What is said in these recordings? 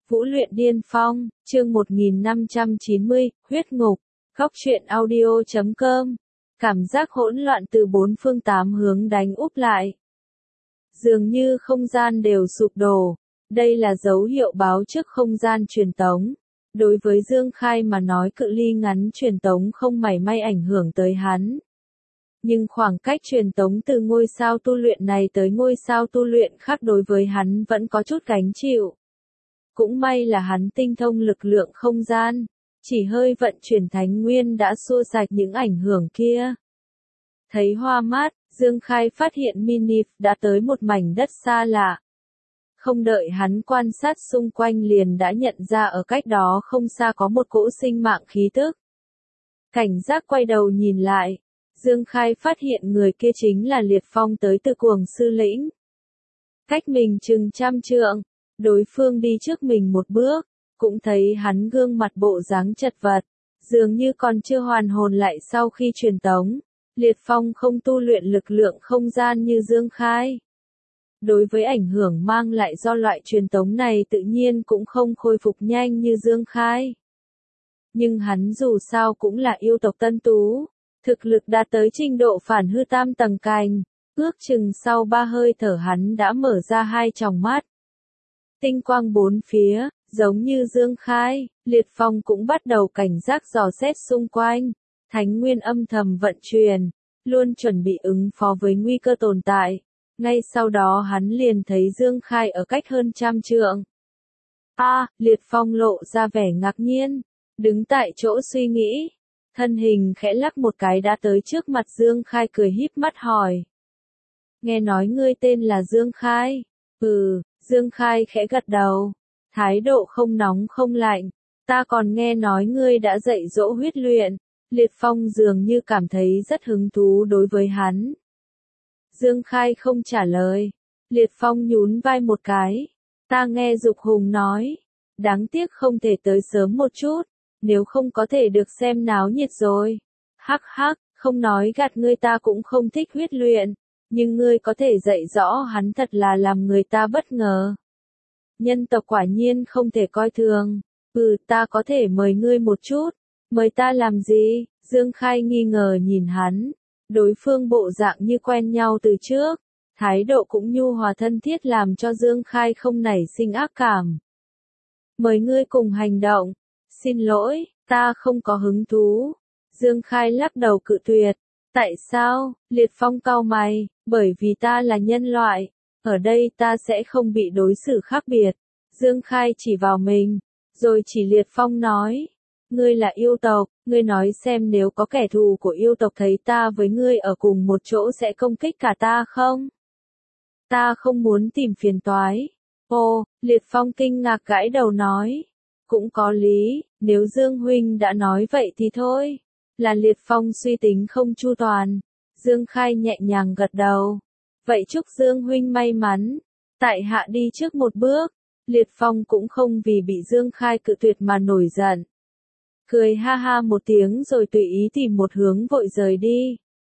Vũ luyện điên phong, chương 1590, huyết ngục, góc truyện audio.com. Cảm giác hỗn loạn từ bốn phương tám hướng đánh úp lại. Dường như không gian đều sụp đổ. Đây là dấu hiệu báo trước không gian truyền tống. Đối với Dương Khai mà nói cự ly ngắn truyền tống không mảy may ảnh hưởng tới hắn. Nhưng khoảng cách truyền tống từ ngôi sao tu luyện này tới ngôi sao tu luyện khác đối với hắn vẫn có chút gánh chịu. Cũng may là hắn tinh thông lực lượng không gian, chỉ hơi vận chuyển thánh nguyên đã xua sạch những ảnh hưởng kia. Thấy hoa mắt, Dương Khai phát hiện Minif đã tới một mảnh đất xa lạ. Không đợi hắn quan sát xung quanh liền đã nhận ra ở cách đó không xa có một cỗ sinh mạng khí tức. Cảnh giác quay đầu nhìn lại, Dương Khai phát hiện người kia chính là Liệt Phong tới từ Cuồng Sư Lĩnh. Cách mình chừng 100 trượng, đối phương đi trước mình một bước, cũng thấy hắn gương mặt bộ dáng chật vật, dường như còn chưa hoàn hồn lại sau khi truyền tống. Liệt Phong không tu luyện lực lượng không gian như Dương Khai. Đối với ảnh hưởng mang lại do loại truyền tống này tự nhiên cũng không khôi phục nhanh như Dương Khai. Nhưng hắn dù sao cũng là yêu tộc Tân Tú, thực lực đạt tới trình độ phản hư tam tầng cành, ước chừng sau 3 hơi thở hắn đã mở ra 2 tròng mắt. Tinh quang bốn phía, giống như Dương Khai, Liệt Phong cũng bắt đầu cảnh giác dò xét xung quanh, thánh nguyên âm thầm vận chuyển, luôn chuẩn bị ứng phó với nguy cơ tồn tại. Ngay sau đó hắn liền thấy Dương Khai ở cách hơn 100 trượng. Liệt Phong lộ ra vẻ ngạc nhiên, đứng tại chỗ suy nghĩ, thân hình khẽ lắc một cái đã tới trước mặt Dương Khai cười híp mắt hỏi. Nghe nói ngươi tên là Dương Khai? Dương Khai khẽ gật đầu, thái độ không nóng không lạnh, ta còn nghe nói ngươi đã dạy dỗ huyết luyện. Liệt Phong dường như cảm thấy rất hứng thú đối với hắn. Dương Khai không trả lời, Liệt Phong nhún vai một cái, ta nghe Dục Hùng nói, đáng tiếc không thể tới sớm một chút, nếu không có thể được xem náo nhiệt rồi. Hắc hắc, không nói gạt ngươi, ta cũng không thích huyết luyện. Nhưng ngươi có thể dạy rõ hắn thật là làm người ta bất ngờ. Nhân tộc quả nhiên không thể coi thường. Ta có thể mời ngươi một chút. Mời ta làm gì? Dương Khai nghi ngờ nhìn hắn. Đối phương bộ dạng như quen nhau từ trước. Thái độ cũng nhu hòa thân thiết làm cho Dương Khai không nảy sinh ác cảm. Mời ngươi cùng hành động. Xin lỗi, ta không có hứng thú. Dương Khai lắc đầu cự tuyệt. Tại sao? Liệt Phong cau mày, bởi vì ta là nhân loại, ở đây ta sẽ không bị đối xử khác biệt. Dương Khai chỉ vào mình, rồi chỉ Liệt Phong nói, ngươi là yêu tộc, ngươi nói xem nếu có kẻ thù của yêu tộc thấy ta với ngươi ở cùng một chỗ sẽ công kích cả ta không? Ta không muốn tìm phiền toái. Liệt Phong kinh ngạc gãi đầu nói, cũng có lý, nếu Dương Huynh đã nói vậy thì thôi. Là Liệt Phong suy tính không chu toàn. Dương Khai nhẹ nhàng gật đầu. Vậy chúc Dương Huynh may mắn. Tại hạ đi trước một bước. Liệt Phong cũng không vì bị Dương Khai cự tuyệt mà nổi giận. Cười ha ha một tiếng rồi tùy ý tìm một hướng vội rời đi.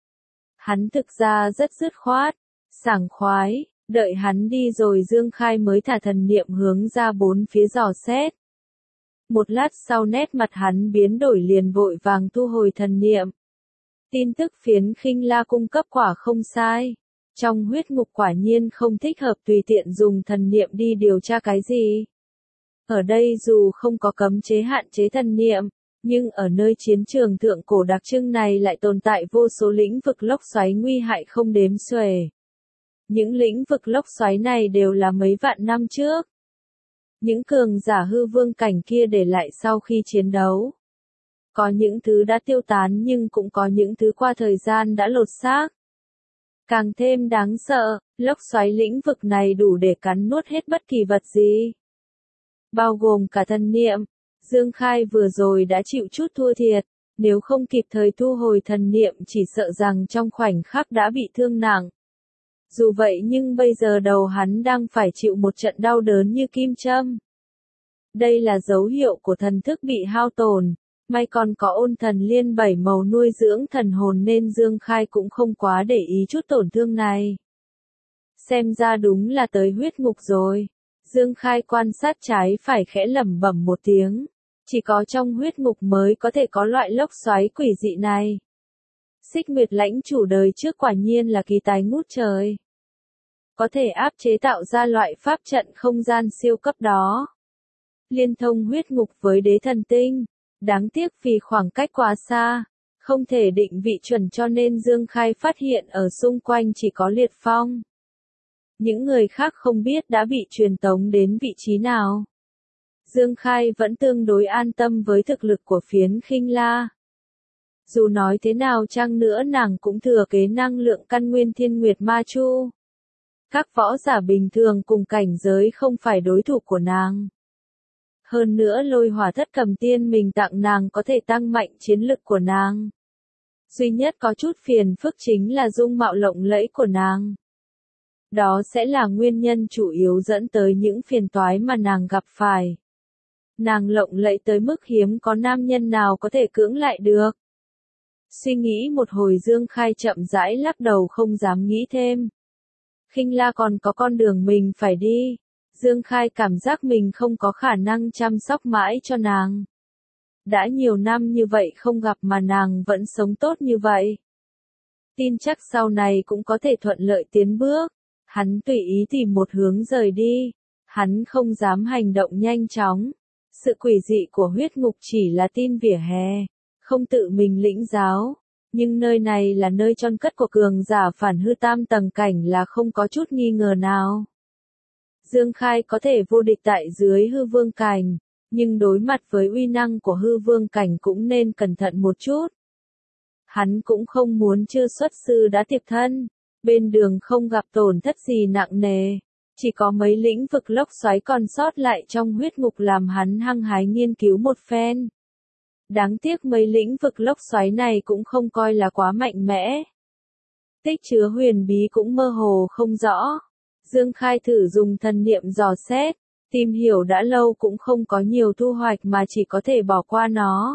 Hắn thực ra rất dứt khoát, sảng khoái, đợi hắn đi rồi Dương Khai mới thả thần niệm hướng ra bốn phía dò xét. Một lát sau nét mặt hắn biến đổi liền vội vàng thu hồi thần niệm. Tin tức phiến Khinh La cung cấp quả không sai. Trong huyết ngục quả nhiên không thích hợp tùy tiện dùng thần niệm đi điều tra cái gì. Ở đây dù không có cấm chế hạn chế thần niệm, nhưng ở nơi chiến trường thượng cổ đặc trưng này lại tồn tại vô số lĩnh vực lốc xoáy nguy hại không đếm xuể. Những lĩnh vực lốc xoáy này đều là mấy vạn năm trước. Những cường giả hư vương cảnh kia để lại sau khi chiến đấu. Có những thứ đã tiêu tán nhưng cũng có những thứ qua thời gian đã lột xác. Càng thêm đáng sợ, lốc xoáy lĩnh vực này đủ để cắn nuốt hết bất kỳ vật gì. Bao gồm cả thần niệm. Dương Khai vừa rồi đã chịu chút thua thiệt, nếu không kịp thời thu hồi thần niệm chỉ sợ rằng trong khoảnh khắc đã bị thương nặng. Dù vậy nhưng bây giờ đầu hắn đang phải chịu một trận đau đớn như kim châm. Đây là dấu hiệu của thần thức bị hao tổn, may còn có ôn thần liên 7 màu nuôi dưỡng thần hồn nên Dương Khai cũng không quá để ý chút tổn thương này. Xem ra đúng là tới huyết ngục rồi. Dương Khai quan sát trái phải khẽ lẩm bẩm một tiếng. Chỉ có trong huyết ngục mới có thể có loại lốc xoáy quỷ dị này. Xích Nguyệt lãnh chủ đời trước quả nhiên là kỳ tài ngút trời. Có thể áp chế tạo ra loại pháp trận không gian siêu cấp đó. Liên thông huyết ngục với đế thần tinh. Đáng tiếc vì khoảng cách quá xa, không thể định vị chuẩn cho nên Dương Khai phát hiện ở xung quanh chỉ có Liệt Phong. Những người khác không biết đã bị truyền tống đến vị trí nào. Dương Khai vẫn tương đối an tâm với thực lực của Phiến Khinh La. Dù nói thế nào chăng nữa nàng cũng thừa kế năng lượng căn nguyên Thiên Nguyệt Ma Chu. Các võ giả bình thường cùng cảnh giới không phải đối thủ của nàng. Hơn nữa lôi hỏa thất cầm tiên mình tặng nàng có thể tăng mạnh chiến lực của nàng. Duy nhất có chút phiền phức chính là dung mạo lộng lẫy của nàng. Đó sẽ là nguyên nhân chủ yếu dẫn tới những phiền toái mà nàng gặp phải. Nàng lộng lẫy tới mức hiếm có nam nhân nào có thể cưỡng lại được. Suy nghĩ một hồi Dương Khai chậm rãi lắc đầu không dám nghĩ thêm. Khinh La còn có con đường mình phải đi. Dương Khai cảm giác mình không có khả năng chăm sóc mãi cho nàng. Đã nhiều năm như vậy không gặp mà nàng vẫn sống tốt như vậy. Tin chắc sau này cũng có thể thuận lợi tiến bước. Hắn tùy ý tìm một hướng rời đi. Hắn không dám hành động nhanh chóng. Sự quỷ dị của huyết ngục chỉ là tin vỉa hè, không tự mình lĩnh giáo. Nhưng nơi này là nơi chôn cất của cường giả phản hư tam tầng cảnh là không có chút nghi ngờ nào. Dương Khai có thể vô địch tại dưới hư vương cảnh, nhưng đối mặt với uy năng của hư vương cảnh cũng nên cẩn thận một chút. Hắn cũng không muốn chưa xuất sư đã tiệp thân, bên đường không gặp tổn thất gì nặng nề, chỉ có mấy lĩnh vực lốc xoáy còn sót lại trong huyết ngục làm hắn hăng hái nghiên cứu một phen. Đáng tiếc mấy lĩnh vực lốc xoáy này cũng không coi là quá mạnh mẽ. Tích chứa huyền bí cũng mơ hồ không rõ. Dương Khai thử dùng thần niệm dò xét, tìm hiểu đã lâu cũng không có nhiều thu hoạch mà chỉ có thể bỏ qua nó.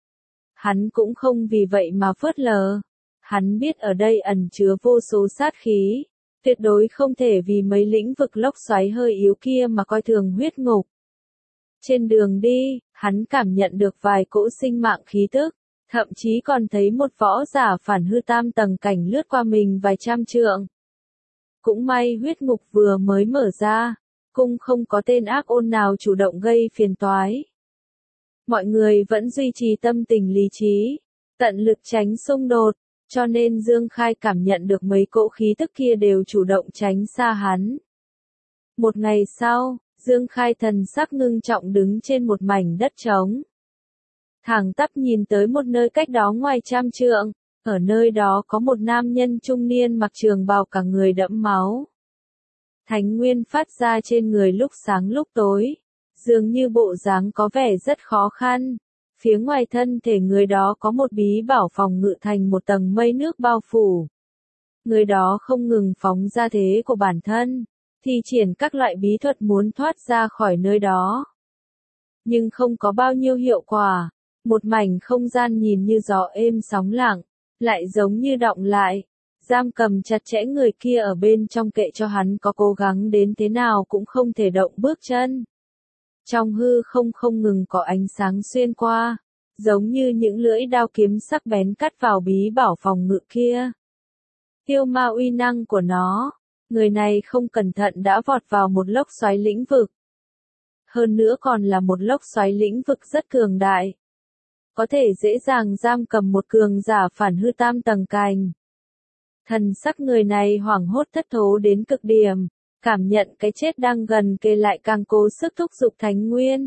Hắn cũng không vì vậy mà phớt lờ. Hắn biết ở đây ẩn chứa vô số sát khí, tuyệt đối không thể vì mấy lĩnh vực lốc xoáy hơi yếu kia mà coi thường huyết ngục. Trên đường đi, hắn cảm nhận được vài cỗ sinh mạng khí tức, thậm chí còn thấy một võ giả phản hư tam tầng cảnh lướt qua mình vài trăm trượng. Cũng may huyết ngục vừa mới mở ra, cũng không có tên ác ôn nào chủ động gây phiền toái. Mọi người vẫn duy trì tâm tình lý trí, tận lực tránh xung đột, cho nên Dương Khai cảm nhận được mấy cỗ khí tức kia đều chủ động tránh xa hắn. Một ngày sau, Dương Khai thần sắc ngưng trọng đứng trên một mảnh đất trống. Thẳng tắp nhìn tới một nơi cách đó ngoài trăm trượng, ở nơi đó có một nam nhân trung niên mặc trường bào cả người đẫm máu. Thánh nguyên phát ra trên người lúc sáng lúc tối, dường như bộ dáng có vẻ rất khó khăn. Phía ngoài thân thể người đó có một bí bảo phòng ngự thành một tầng mây nước bao phủ. Người đó không ngừng phóng ra thế của bản thân, thi triển các loại bí thuật muốn thoát ra khỏi nơi đó. Nhưng không có bao nhiêu hiệu quả, một mảnh không gian nhìn như gió êm sóng lặng, lại giống như đọng lại, giam cầm chặt chẽ người kia ở bên trong kệ cho hắn có cố gắng đến thế nào cũng không thể động bước chân. Trong hư không ngừng có ánh sáng xuyên qua, giống như những lưỡi đao kiếm sắc bén cắt vào bí bảo phòng ngự kia. Tiêu ma uy năng của nó, người này không cẩn thận đã vọt vào một lốc xoáy lĩnh vực. Hơn nữa còn là một lốc xoáy lĩnh vực rất cường đại. Có thể dễ dàng giam cầm một cường giả phản hư tam tầng cảnh. Thần sắc người này hoảng hốt thất thố đến cực điểm, cảm nhận cái chết đang gần kề lại càng cố sức thúc giục thánh nguyên.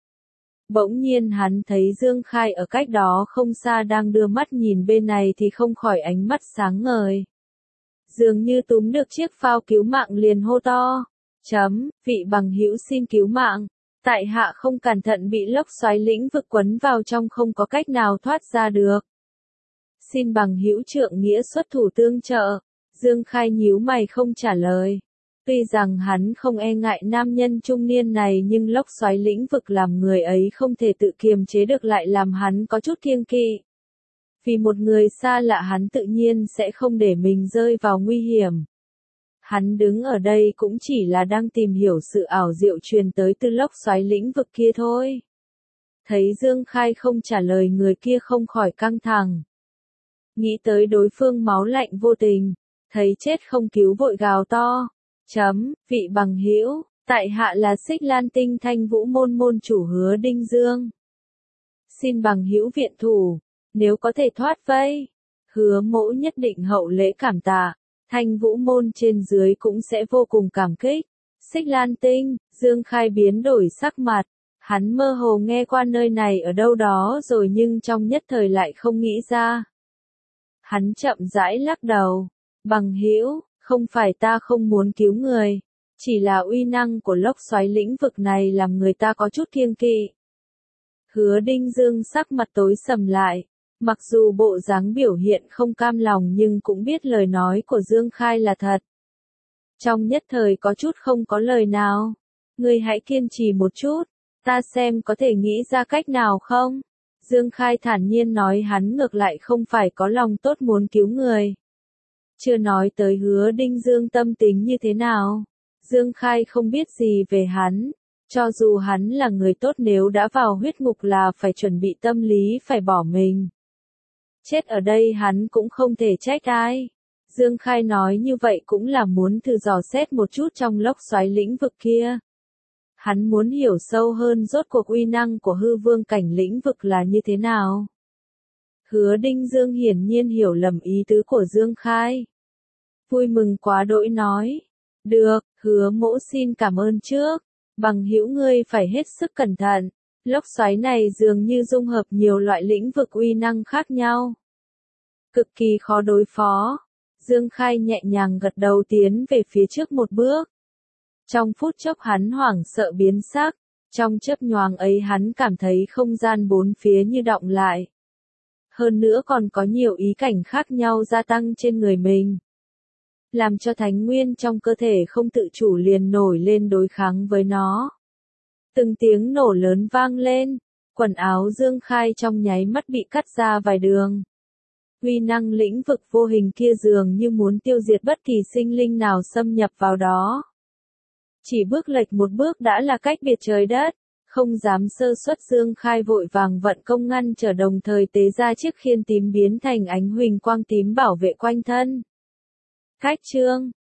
Bỗng nhiên hắn thấy Dương Khai ở cách đó không xa đang đưa mắt nhìn bên này thì không khỏi ánh mắt sáng ngời. Dường như túm được chiếc phao cứu mạng liền hô to. Vị bằng hữu xin cứu mạng. Tại hạ không cẩn thận bị lốc xoáy lĩnh vực quấn vào trong không có cách nào thoát ra được. Xin bằng hữu trượng nghĩa xuất thủ tương trợ. Dương Khai nhíu mày không trả lời. Tuy rằng hắn không e ngại nam nhân trung niên này nhưng lốc xoáy lĩnh vực làm người ấy không thể tự kiềm chế được lại làm hắn có chút kiêng kỵ. Vì một người xa lạ hắn tự nhiên sẽ không để mình rơi vào nguy hiểm. Hắn đứng ở đây cũng chỉ là đang tìm hiểu sự ảo diệu truyền tới từ lốc xoáy lĩnh vực kia thôi. Thấy Dương Khai không trả lời, người kia không khỏi căng thẳng. Nghĩ tới đối phương máu lạnh vô tình, thấy chết không cứu vội gào to. Vị bằng hữu, tại hạ là Xích Lan Tinh Thanh Vũ môn môn chủ Hứa Đinh Dương. Xin bằng hữu viện thủ, nếu có thể thoát vây, Hứa mỗ nhất định hậu lễ cảm tạ. Thanh Vũ môn trên dưới cũng sẽ vô cùng cảm kích. Xích Lan Tinh, Dương Khai biến đổi sắc mặt. Hắn mơ hồ nghe qua nơi này ở đâu đó rồi nhưng trong nhất thời lại không nghĩ ra. Hắn chậm rãi lắc đầu. Bằng hữu, không phải ta không muốn cứu người. Chỉ là uy năng của lốc xoáy lĩnh vực này làm người ta có chút kiêng kỵ. Hứa Đinh Dương sắc mặt tối sầm lại. Mặc dù bộ dáng biểu hiện không cam lòng nhưng cũng biết lời nói của Dương Khai là thật. Trong nhất thời có chút không có lời nào. Ngươi hãy kiên trì một chút, ta xem có thể nghĩ ra cách nào không? Dương Khai thản nhiên nói, hắn ngược lại không phải có lòng tốt muốn cứu người. Chưa nói tới Hứa Đinh Dương tâm tính như thế nào. Dương Khai không biết gì về hắn. Cho dù hắn là người tốt, nếu đã vào huyết ngục là phải chuẩn bị tâm lý phải bỏ mình. Chết ở đây hắn cũng không thể trách ai. Dương Khai nói như vậy cũng là muốn thử dò xét một chút trong lốc xoáy lĩnh vực kia. Hắn muốn hiểu sâu hơn rốt cuộc uy năng của hư vương cảnh lĩnh vực là như thế nào. Hứa Đinh Dương hiển nhiên hiểu lầm ý tứ của Dương Khai. Vui mừng quá đỗi nói. Được, Hứa mỗ xin cảm ơn trước. Bằng hữu ngươi phải hết sức cẩn thận. Lốc xoáy này dường như dung hợp nhiều loại lĩnh vực uy năng khác nhau. Cực kỳ khó đối phó. Dương Khai nhẹ nhàng gật đầu tiến về phía trước một bước. Trong phút chốc hắn hoảng sợ biến sắc. Trong chớp nhoáng ấy hắn cảm thấy không gian bốn phía như đọng lại. Hơn nữa còn có nhiều ý cảnh khác nhau gia tăng trên người mình. Làm cho thánh nguyên trong cơ thể không tự chủ liền nổi lên đối kháng với nó. Từng tiếng nổ lớn vang lên, quần áo Dương Khai trong nháy mắt bị cắt ra vài đường. Uy năng lĩnh vực vô hình kia dường như muốn tiêu diệt bất kỳ sinh linh nào xâm nhập vào đó. Chỉ bước lệch một bước đã là cách biệt trời đất, không dám sơ suất. Dương Khai vội vàng vận công ngăn trở, đồng thời tế ra chiếc khiên tím biến thành ánh huỳnh quang tím bảo vệ quanh thân. Cách chương